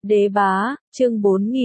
Đế bá, chương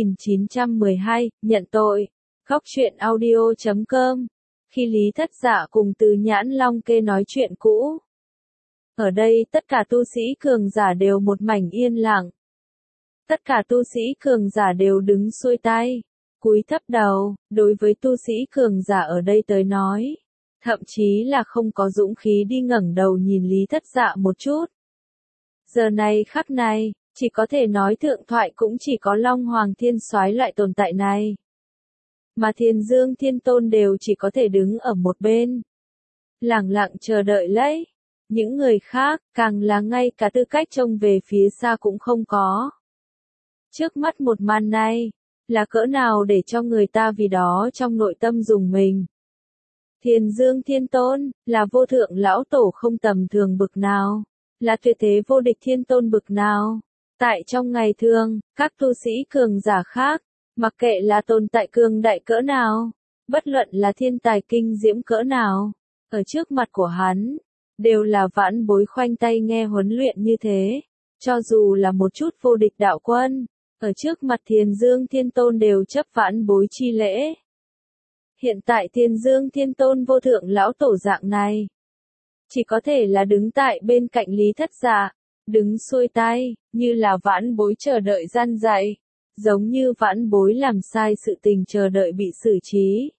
4912, nhận tội. Góc truyện audio.com. Khi Lý Thất Dạ cùng Từ Nhãn Long Kê nói chuyện cũ. Ở đây tất cả tu sĩ cường giả đều một mảnh yên lặng. Tất cả tu sĩ cường giả đều đứng xuôi tay, cúi thấp đầu, đối với tu sĩ cường giả ở đây tới nói. Thậm chí là không có dũng khí đi ngẩng đầu nhìn Lý Thất Dạ một chút. Giờ này khắc này, chỉ có thể nói thượng thoại cũng chỉ có Long Hoàng Thiên Soái loại tồn tại này. Mà Thiên Dương Thiên Tôn đều chỉ có thể đứng ở một bên. Lẳng lặng chờ đợi lấy. Những người khác, càng là ngay cả tư cách trông về phía xa cũng không có. Trước mắt một màn này, là cỡ nào để cho người ta vì đó trong nội tâm rùng mình. Thiên Dương Thiên Tôn, là vô thượng lão tổ không tầm thường bực nào, là tuyệt thế vô địch thiên tôn bực nào. Tại trong ngày thường, các tu sĩ cường giả khác, mặc kệ là tồn tại cường đại cỡ nào, bất luận là thiên tài kinh diễm cỡ nào, ở trước mặt của hắn, đều là vãn bối khoanh tay nghe huấn luyện như thế. Cho dù là một chút vô địch đạo quân, ở trước mặt Thiên Dương Thiên Tôn đều chấp vãn bối chi lễ. Hiện tại Thiên Dương Thiên Tôn vô thượng lão tổ dạng này, chỉ có thể là đứng tại bên cạnh Lý Thất Dạ, đứng xuôi tay, như là vãn bối chờ đợi gian dạy, giống như vãn bối làm sai sự tình chờ đợi bị xử trí.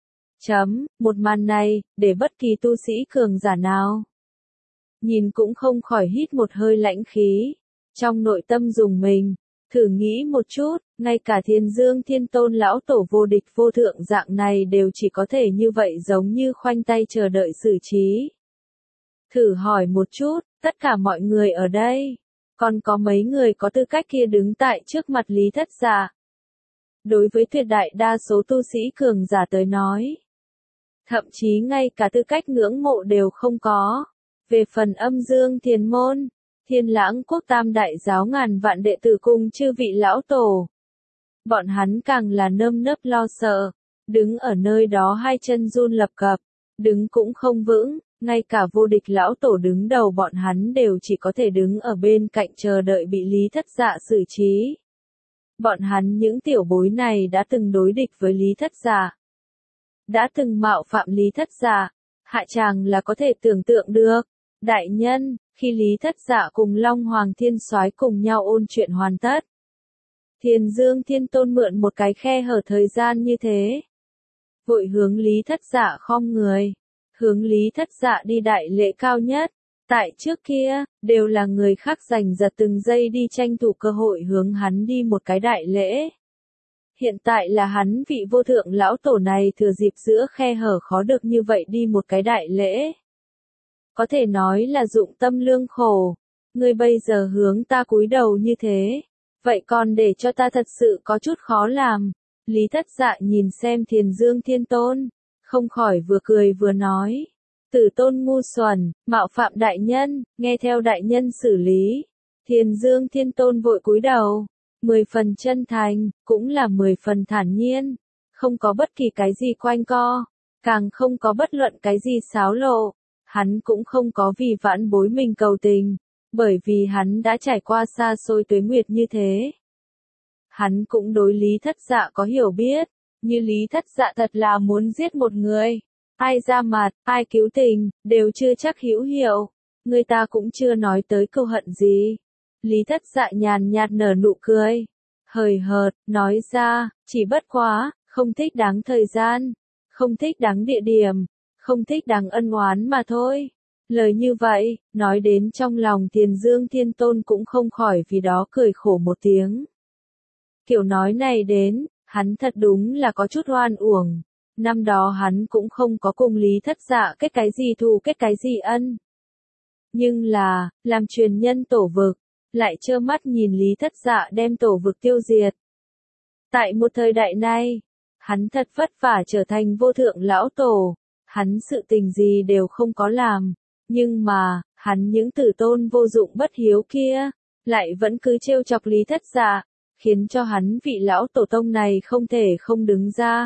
Một màn này, để bất kỳ tu sĩ cường giả nào nhìn cũng không khỏi hít một hơi lãnh khí, trong nội tâm rùng mình. Thử nghĩ một chút, ngay cả Thiên Dương Thiên Tôn lão tổ vô địch vô thượng dạng này đều chỉ có thể như vậy giống như khoanh tay chờ đợi xử trí. Thử hỏi một chút, tất cả mọi người ở đây, còn có mấy người có tư cách kia đứng tại trước mặt Lý Thất Dạ? Đối với tuyệt đại đa số tu sĩ cường giả tới nói, thậm chí ngay cả tư cách ngưỡng mộ đều không có. Về phần Âm Dương Thiền Môn, Thiên Lãng Quốc Tam Đại Giáo ngàn vạn đệ tử cùng chư vị lão tổ, bọn hắn càng là nơm nớp lo sợ, đứng ở nơi đó hai chân run lập cập, đứng cũng không vững, ngay cả vô địch lão tổ đứng đầu bọn hắn đều chỉ có thể đứng ở bên cạnh chờ đợi bị Lý Thất Dạ xử trí. Bọn hắn những tiểu bối này đã từng đối địch với Lý Thất Dạ, đã từng mạo phạm Lý Thất Dạ, hạ tràng là có thể tưởng tượng được. Đại nhân, khi Lý Thất Dạ cùng Long Hoàng Thiên Soái cùng nhau ôn chuyện hoàn tất, Thiên Dương Thiên Tôn mượn một cái khe hở thời gian như thế, vội hướng Lý Thất Dạ khom người, hướng Lý Thất Dạ đi đại lễ cao nhất. Tại trước kia, đều là người khác giành giật từng giây đi tranh thủ cơ hội hướng hắn đi một cái đại lễ. Hiện tại là hắn vị vô thượng lão tổ này thừa dịp giữa khe hở khó được như vậy đi một cái đại lễ. Có thể nói là dụng tâm lương khổ. Ngươi bây giờ hướng ta cúi đầu như thế, vậy còn để cho ta thật sự có chút khó làm. Lý Thất Dạ nhìn xem Thiên Dương Thiên Tôn, không khỏi vừa cười vừa nói. Tử tôn ngu xuẩn, mạo phạm đại nhân, nghe theo đại nhân xử lý. Thiên Dương Thiên Tôn vội cúi đầu, 10 phần chân thành, cũng là 10 phần thản nhiên, không có bất kỳ cái gì quanh co, càng không có bất luận cái gì xáo lộ. Hắn cũng không có vì vãn bối mình cầu tình, bởi vì hắn đã trải qua xa xôi tuế nguyệt như thế. Hắn cũng đối Lý Thất Dạ có hiểu biết, như Lý Thất Dạ thật là muốn giết một người. Ai ra mặt, ai cứu tình, đều chưa chắc hữu hiệu. Người ta cũng chưa nói tới câu hận gì. Lý Thất Dạ nhàn nhạt nở nụ cười, hời hợt, nói ra, chỉ bất quá, không thích đáng thời gian, không thích đáng địa điểm, không thích đáng ân oán mà thôi. Lời như vậy, nói đến trong lòng Thiên Dương Thiên Tôn cũng không khỏi vì đó cười khổ một tiếng. Kiểu nói này đến, hắn thật đúng là có chút oan uổng. Năm đó hắn cũng không có cùng Lý Thất Dạ kết cái gì thù kết cái gì ân. Nhưng là, làm truyền nhân tổ vực, lại trơ mắt nhìn Lý Thất Dạ đem tổ vực tiêu diệt. Tại một thời đại này, hắn thật vất vả trở thành vô thượng lão tổ. Hắn sự tình gì đều không có làm, nhưng mà, hắn những tử tôn vô dụng bất hiếu kia, lại vẫn cứ trêu chọc Lý Thất Dạ, khiến cho hắn vị lão tổ tông này không thể không đứng ra.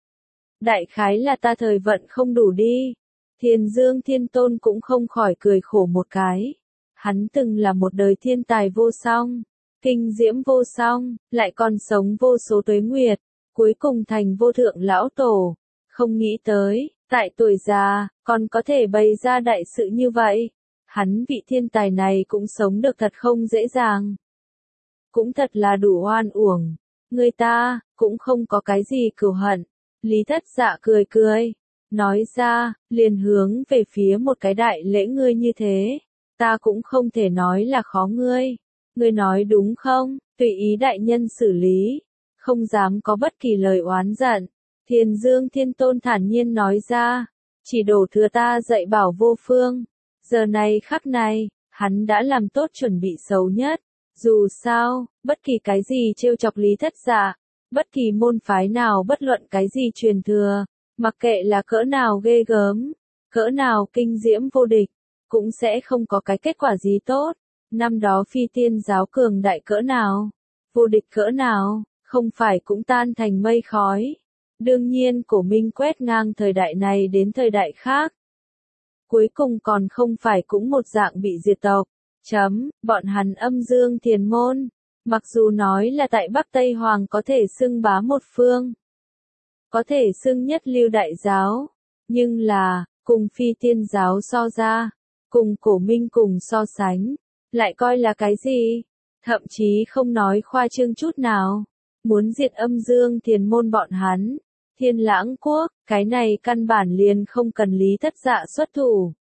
Đại khái là ta thời vận không đủ đi. Thiên Dương Thiên Tôn cũng không khỏi cười khổ một cái. Hắn từng là một đời thiên tài vô song, kinh diễm vô song, lại còn sống vô số tuế nguyệt, cuối cùng thành vô thượng lão tổ. Không nghĩ tới, tại tuổi già, còn có thể bày ra đại sự như vậy. Hắn vị thiên tài này cũng sống được thật không dễ dàng. Cũng thật là đủ oan uổng. Người ta, cũng không có cái gì cừu hận. Lý Thất Dạ cười cười. Nói ra, liền hướng về phía một cái đại lễ ngươi như thế. Ta cũng không thể nói là khó ngươi. Ngươi nói đúng không? Tùy ý đại nhân xử lý. Không dám có bất kỳ lời oán giận. Thiền Dương Thiên Tôn thản nhiên nói ra. Chỉ đổ thừa ta dạy bảo vô phương. Giờ này khắc này, hắn đã làm tốt chuẩn bị xấu nhất. Dù sao, bất kỳ cái gì trêu chọc Lý Thất Dạ, bất kỳ môn phái nào bất luận cái gì truyền thừa, mặc kệ là cỡ nào ghê gớm, cỡ nào kinh diễm vô địch, cũng sẽ không có cái kết quả gì tốt. Năm đó Phi Tiên giáo cường đại cỡ nào, vô địch cỡ nào, không phải cũng tan thành mây khói. Đương nhiên Cổ Minh quét ngang thời đại này đến thời đại khác. Cuối cùng còn không phải cũng một dạng bị diệt tộc. Bọn hắn Âm Dương Thiền Môn, mặc dù nói là tại Bắc Tây Hoàng có thể xưng bá một phương, có thể xưng nhất lưu đại giáo, nhưng là, cùng Phi Tiên giáo so ra, cùng Cổ Minh cùng so sánh, lại coi là cái gì? Thậm chí không nói khoa trương chút nào, muốn diệt Âm Dương Thiền Môn bọn hắn, Thiên Lãng Quốc, cái này căn bản liền không cần Lý Thất Dạ xuất thủ.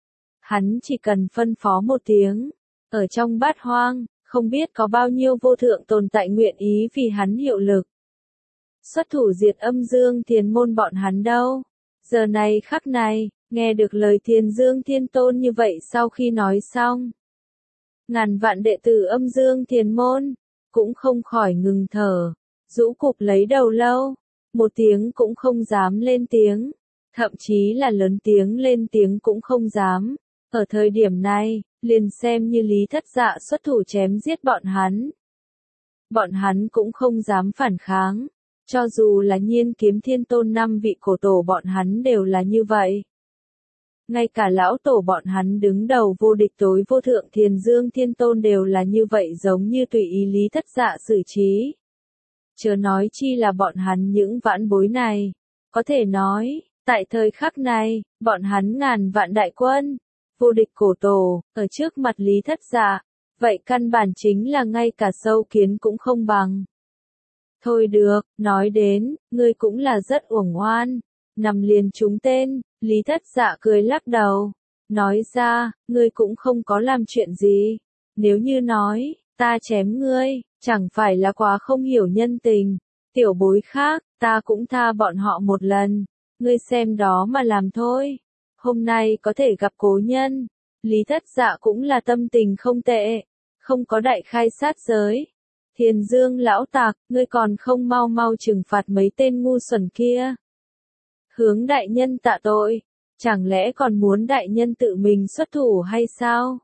Hắn chỉ cần phân phó một tiếng, ở trong bát hoang, không biết có bao nhiêu vô thượng tồn tại nguyện ý vì hắn hiệu lực. Xuất thủ diệt Âm Dương Thiền Môn bọn hắn đâu. Giờ này khắc này, nghe được lời Thiền Dương Thiên Tôn như vậy sau khi nói xong. Ngàn vạn đệ tử Âm Dương Thiền Môn, cũng không khỏi ngừng thở, rũ cụp lấy đầu lâu, một tiếng cũng không dám lên tiếng, thậm chí là lớn tiếng lên tiếng cũng không dám. Ở thời điểm này, liền xem như Lý Thất Dạ xuất thủ chém giết bọn hắn. Bọn hắn cũng không dám phản kháng, cho dù là Nhiên Kiếm Thiên Tôn 5 vị cổ tổ bọn hắn đều là như vậy. Ngay cả lão tổ bọn hắn đứng đầu vô địch tối vô thượng Thiền Dương Thiên Tôn đều là như vậy, giống như tùy ý Lý Thất Dạ xử trí. Chớ nói chi là bọn hắn những vãn bối này, có thể nói, tại thời khắc này, bọn hắn ngàn vạn đại quân, vô địch cổ tổ, ở trước mặt Lý Thất Dạ, vậy căn bản chính là ngay cả sâu kiến cũng không bằng. Thôi được, nói đến, ngươi cũng là rất uổng oan, nằm liền trúng tên, Lý Thất Dạ cười lắc đầu, nói ra, ngươi cũng không có làm chuyện gì, nếu như nói, ta chém ngươi, chẳng phải là quá không hiểu nhân tình, tiểu bối khác, ta cũng tha bọn họ một lần, ngươi xem đó mà làm thôi. Hôm nay có thể gặp cố nhân, Lý Thất Dạ cũng là tâm tình không tệ, không có đại khai sát giới. Thiền Dương lão tạc, ngươi còn không mau mau trừng phạt mấy tên ngu xuẩn kia. Hướng đại nhân tạ tội, chẳng lẽ còn muốn đại nhân tự mình xuất thủ hay sao?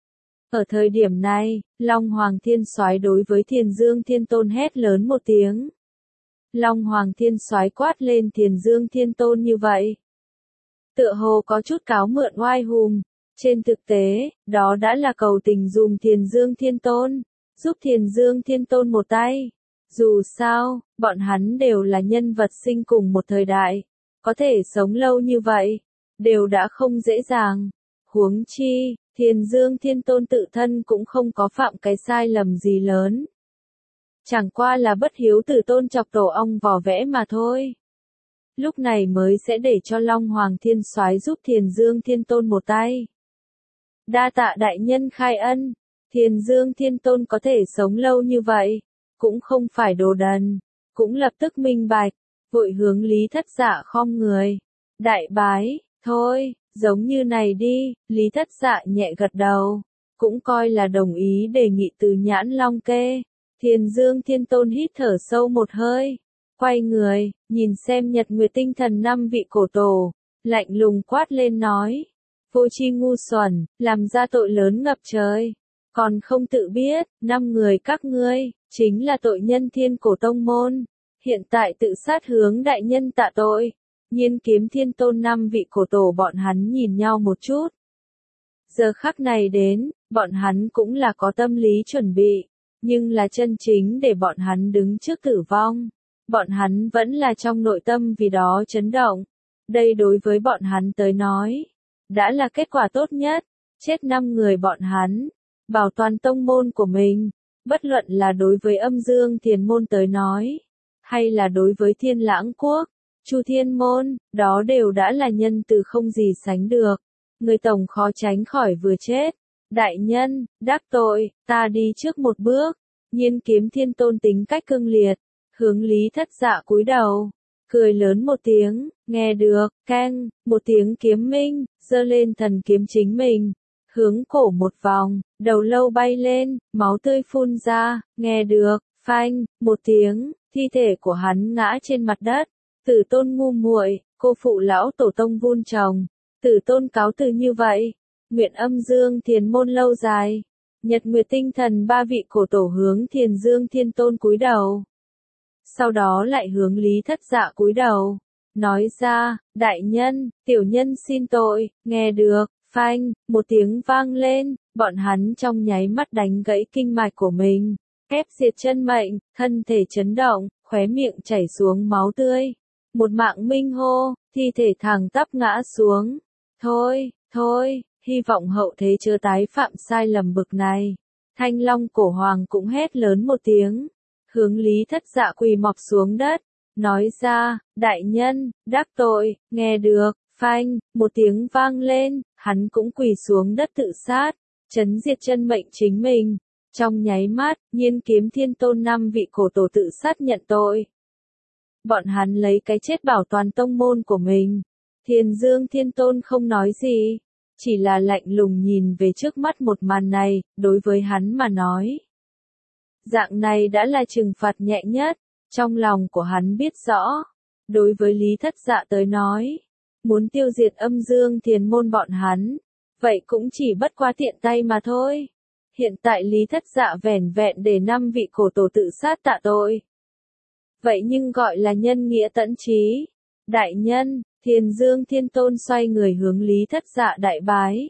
Ở thời điểm này, Long Hoàng Thiên Soái đối với Thiền Dương Thiên Tôn hét lớn một tiếng. Long Hoàng Thiên Soái quát lên Thiền Dương Thiên Tôn như vậy. Tựa hồ có chút cáo mượn oai hùng, trên thực tế, đó đã là cầu tình dùng Thiền Dương Thiên Tôn, giúp Thiền Dương Thiên Tôn một tay. Dù sao, bọn hắn đều là nhân vật sinh cùng một thời đại, có thể sống lâu như vậy, đều đã không dễ dàng. Huống chi, Thiền Dương Thiên Tôn tự thân cũng không có phạm cái sai lầm gì lớn. Chẳng qua là bất hiếu từ tôn chọc tổ ong vò vẽ mà thôi. Lúc này mới sẽ để cho Long Hoàng Thiên Soái giúp Thiền Dương Thiên Tôn một tay. Đa tạ đại nhân khai ân, Thiền Dương Thiên Tôn có thể sống lâu như vậy, cũng không phải đồ đần, cũng lập tức minh bạch, vội hướng Lý Thất Dạ khom người. Đại bái, thôi, giống như này đi, Lý Thất Dạ nhẹ gật đầu, cũng coi là đồng ý đề nghị từ Nhãn Long Kê. Thiền Dương Thiên Tôn hít thở sâu một hơi, quay người, nhìn xem Nhật Nguyệt Tinh Thần 5 vị cổ tổ, lạnh lùng quát lên nói, vô tri ngu xuẩn, làm ra tội lớn ngập trời, còn không tự biết, 5 người các ngươi, chính là tội nhân Thiên Cổ Tông Môn, hiện tại tự sát hướng đại nhân tạ tội. Nhiên Kiếm Thiên Tôn 5 vị cổ tổ bọn hắn nhìn nhau một chút. Giờ khắc này đến, bọn hắn cũng là có tâm lý chuẩn bị. nhưng là chân chính để bọn hắn đứng trước tử vong. Bọn hắn vẫn là trong nội tâm vì đó chấn động. Đây đối với bọn hắn tới nói, đã là kết quả tốt nhất. Chết 5 người bọn hắn, bảo toàn tông môn của mình, bất luận là đối với Âm Dương Thiền môn tới nói, hay là đối với Thiên Lãng quốc, Chu Thiên môn, đó đều đã là nhân từ không gì sánh được. Người tổng khó tránh khỏi vừa chết. Đại nhân, đắc tội, ta đi trước một bước. Nhiên Kiếm Thiên Tôn tính cách cương liệt, hướng Lý Thất Dạ cúi đầu, cười lớn một tiếng, nghe được, keng, một tiếng kiếm minh, giơ lên thần kiếm chính mình, hướng cổ một vòng, đầu lâu bay lên, máu tươi phun ra, nghe được, phanh, một tiếng, thi thể của hắn ngã trên mặt đất. Tử Tôn ngu muội, cô phụ lão tổ tông vun trồng. Tử Tôn cáo từ như vậy, nguyện Âm Dương Thiền môn lâu dài. Nhật Nguyệt Tinh Thần 3 vị cổ tổ hướng Thiền Dương Thiên Tôn cúi đầu. Sau đó lại hướng Lý Thất Dạ cúi đầu, nói ra, đại nhân, tiểu nhân xin tội, nghe được, phanh, một tiếng vang lên, bọn hắn trong nháy mắt đánh gãy kinh mạch của mình, ép diệt chân mệnh, thân thể chấn động, khóe miệng chảy xuống máu tươi. Một mạng minh hô, thi thể thẳng tắp ngã xuống. Thôi, hy vọng hậu thế chớ tái phạm sai lầm bực này. Thanh Long cổ hoàng cũng hét lớn một tiếng, hướng Lý Thất Dạ quỳ mọp xuống đất, nói ra, đại nhân, đắc tội, nghe được, phanh, một tiếng vang lên, hắn cũng quỳ xuống đất tự sát, chấn diệt chân mệnh chính mình. Trong nháy mắt, Nhiên Kiếm Thiên Tôn 5 vị cổ tổ tự sát nhận tội. Bọn hắn lấy cái chết bảo toàn tông môn của mình. Thiền Dương Thiên Tôn không nói gì, chỉ là lạnh lùng nhìn về trước mắt một màn này, đối với hắn mà nói. Dạng này đã là trừng phạt nhẹ nhất, trong lòng của hắn biết rõ. Đối với Lý Thất Dạ tới nói, muốn tiêu diệt Âm Dương Thiền môn bọn hắn, vậy cũng chỉ bất quá tiện tay mà thôi. Hiện tại Lý Thất Dạ vẻn vẹn để 5 vị cổ tổ tự sát tạ tội. Vậy nhưng gọi là nhân nghĩa tận trí. Đại nhân, Thiền Dương Thiên Tôn xoay người hướng Lý Thất Dạ đại bái.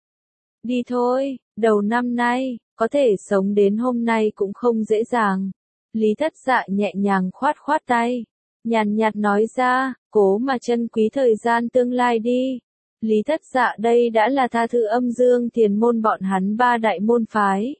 Đi thôi, đầu năm nay, có thể sống đến hôm nay cũng không dễ dàng. Lý Thất Dạ nhẹ nhàng khoát khoát tay, nhàn nhạt nói ra, cố mà trân quý thời gian tương lai đi. Lý Thất Dạ đây đã là tha thứ Âm Dương Thiền môn bọn hắn 3 đại môn phái.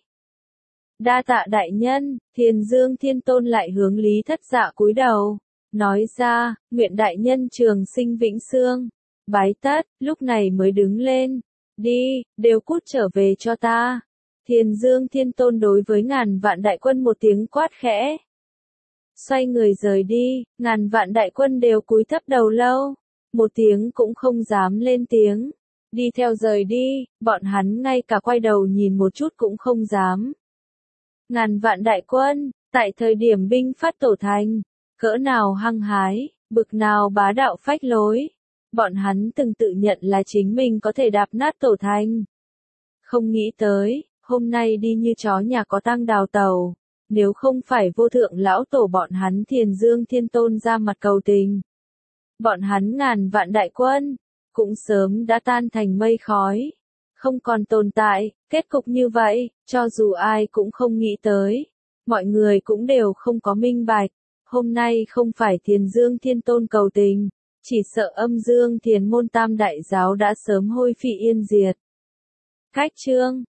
Đa tạ đại nhân, Thiền Dương Thiên Tôn lại hướng Lý Thất Dạ cúi đầu, nói ra, nguyện đại nhân trường sinh vĩnh xương. Bái tất, lúc này mới đứng lên, đi, đều cút trở về cho ta. Thiền Dương Thiên Tôn đối với ngàn vạn đại quân một tiếng quát khẽ. Xoay người rời đi, ngàn vạn đại quân đều cúi thấp đầu lâu, một tiếng cũng không dám lên tiếng. Đi theo rời đi, bọn hắn ngay cả quay đầu nhìn một chút cũng không dám. Ngàn vạn đại quân, tại thời điểm binh phát tổ thành, cỡ nào hăng hái, bực nào bá đạo phách lối. Bọn hắn từng tự nhận là chính mình có thể đạp nát tổ thành. Không nghĩ tới, hôm nay đi như chó nhà có tang đào tàu. Nếu không phải vô thượng lão tổ bọn hắn Thiền Dương Thiên Tôn ra mặt cầu tình, bọn hắn ngàn vạn đại quân, cũng sớm đã tan thành mây khói, không còn tồn tại. Kết cục như vậy, cho dù ai cũng không nghĩ tới, mọi người cũng đều không có minh bạch. Hôm nay không phải Thiền Dương Thiên Tôn cầu tình, chỉ sợ Âm Dương Thiền môn tam đại giáo đã sớm hôi phi yên diệt. Cách chương